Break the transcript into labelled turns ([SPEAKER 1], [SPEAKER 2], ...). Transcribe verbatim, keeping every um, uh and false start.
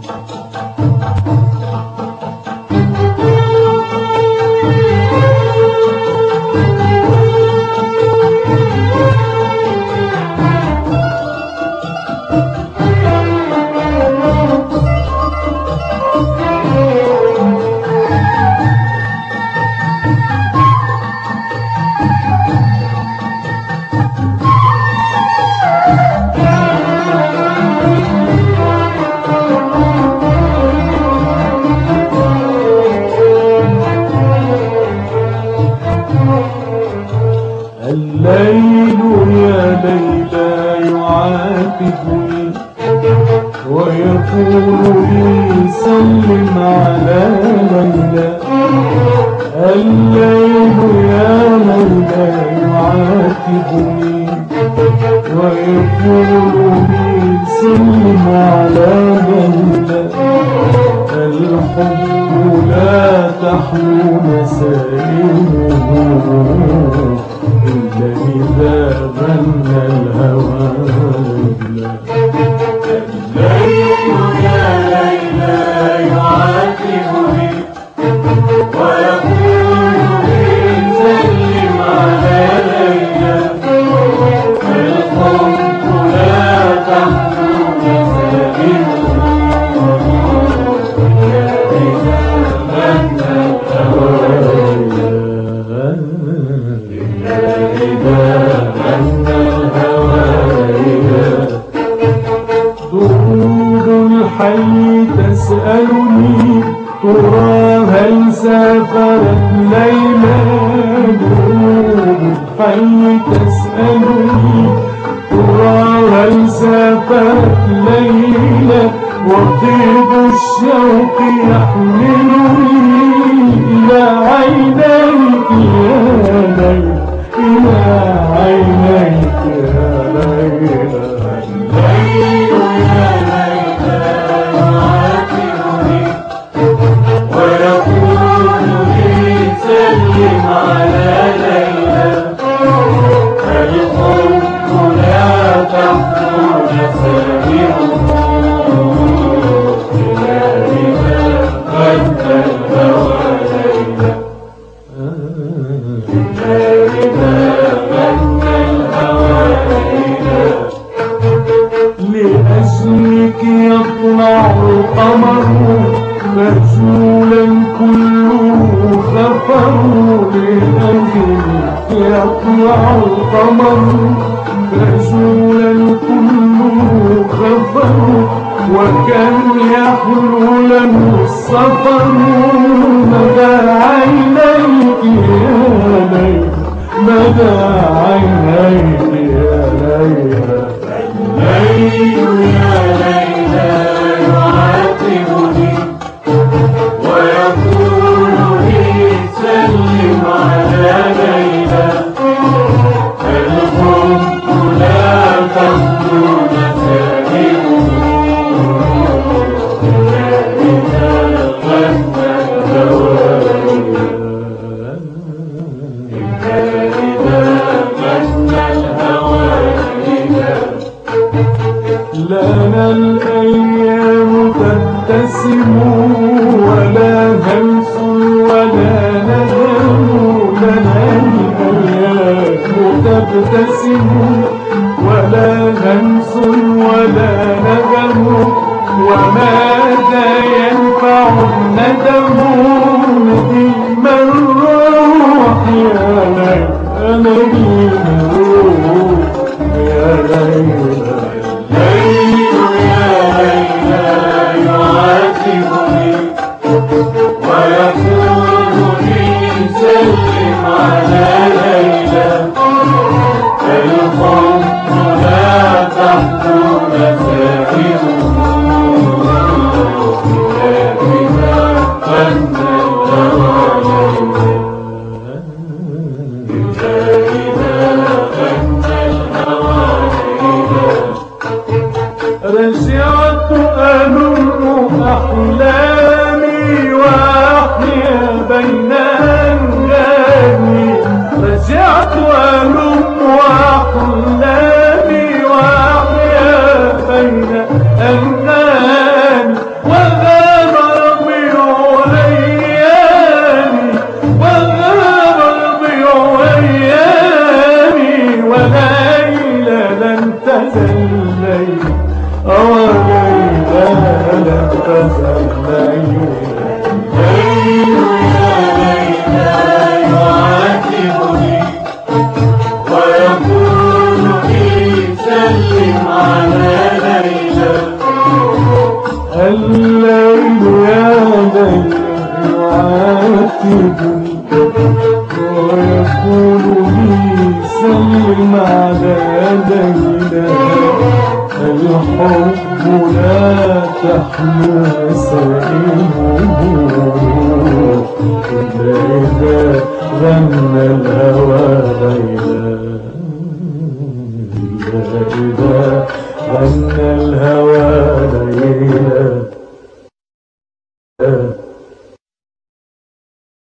[SPEAKER 1] الليل يا ليلى يعاتبني ويقول لي سلم على ليلى. الليل يا ليلى يعاتبني ويقول لي سلم على ليلى. الحب لا تحلو مسائله إلا إذا غنى الهوى ليلى.
[SPEAKER 2] الليل يا ليلى يعاتبني ويقول لي سلم على ليلى. الحب لا تحلو مسائله إلا إذا غنى الهوى ليلى.
[SPEAKER 1] دخول الحي تسألني ترى هل سافرت ليلى. دخول الحي تسألني ترى هل سافرت ليلى. وطيب الشوق يحملني إلى عينيك يا ليلى، إلى عينيك يا ليلى.
[SPEAKER 2] الليل يا ليلى يعاتبني ويقول لي سلم على ليلى. الحب لا تحلو مسائله إلا إذا غنى الهوى ليلى. إلا إذا غنى الهوى ليلى.
[SPEAKER 1] لأجلك يطلع القمر مجهولا كله خفر. لأجلك يطلع القمر مجهولا كله خفر. وكم يحلو له السفر مدى عينيك يا ليلى، مدى عينيك يا ليلى.
[SPEAKER 2] الليل يا ليلى يعاتبني ويقول لي سلم على ليلى. الحب لا تخلو مسائله إلا إذا غنى الهوى ليلى. إلا إذا غنى الهوى ليلى.
[SPEAKER 1] لنا الأيام تبتسم ولا همس ولا ندم. لنا الأيام تبتسم ولا همس ولا ندم. وماذا ينفع الندم نديم الروح يا ليلى، نديم الروح يا ليلى.
[SPEAKER 2] الليل يا ليلى يعاتبني ويقول لي سلم على ليلى. الحب لا تحلو مسائله إلا إذا غنى الهوى ليلى. إلا إذا غنى الهوى ليلى.
[SPEAKER 1] رجعت ألم أحلامي وأحيا بين أنغامي. رجعت ألم أحلامي وأحيا بين أنغامي. أوى ليلى لم تزل ليلى
[SPEAKER 2] الليل يا ليلى يعاتبني ويقول لي سلم على ليلى.
[SPEAKER 1] الليل يا ليلى يعاتبني ويقول لي سلم على ليلى. الحب لا تحلو مسائله إلا إذا غنى الهوى ليلى. إلا إذا غنى الهوى ليلى.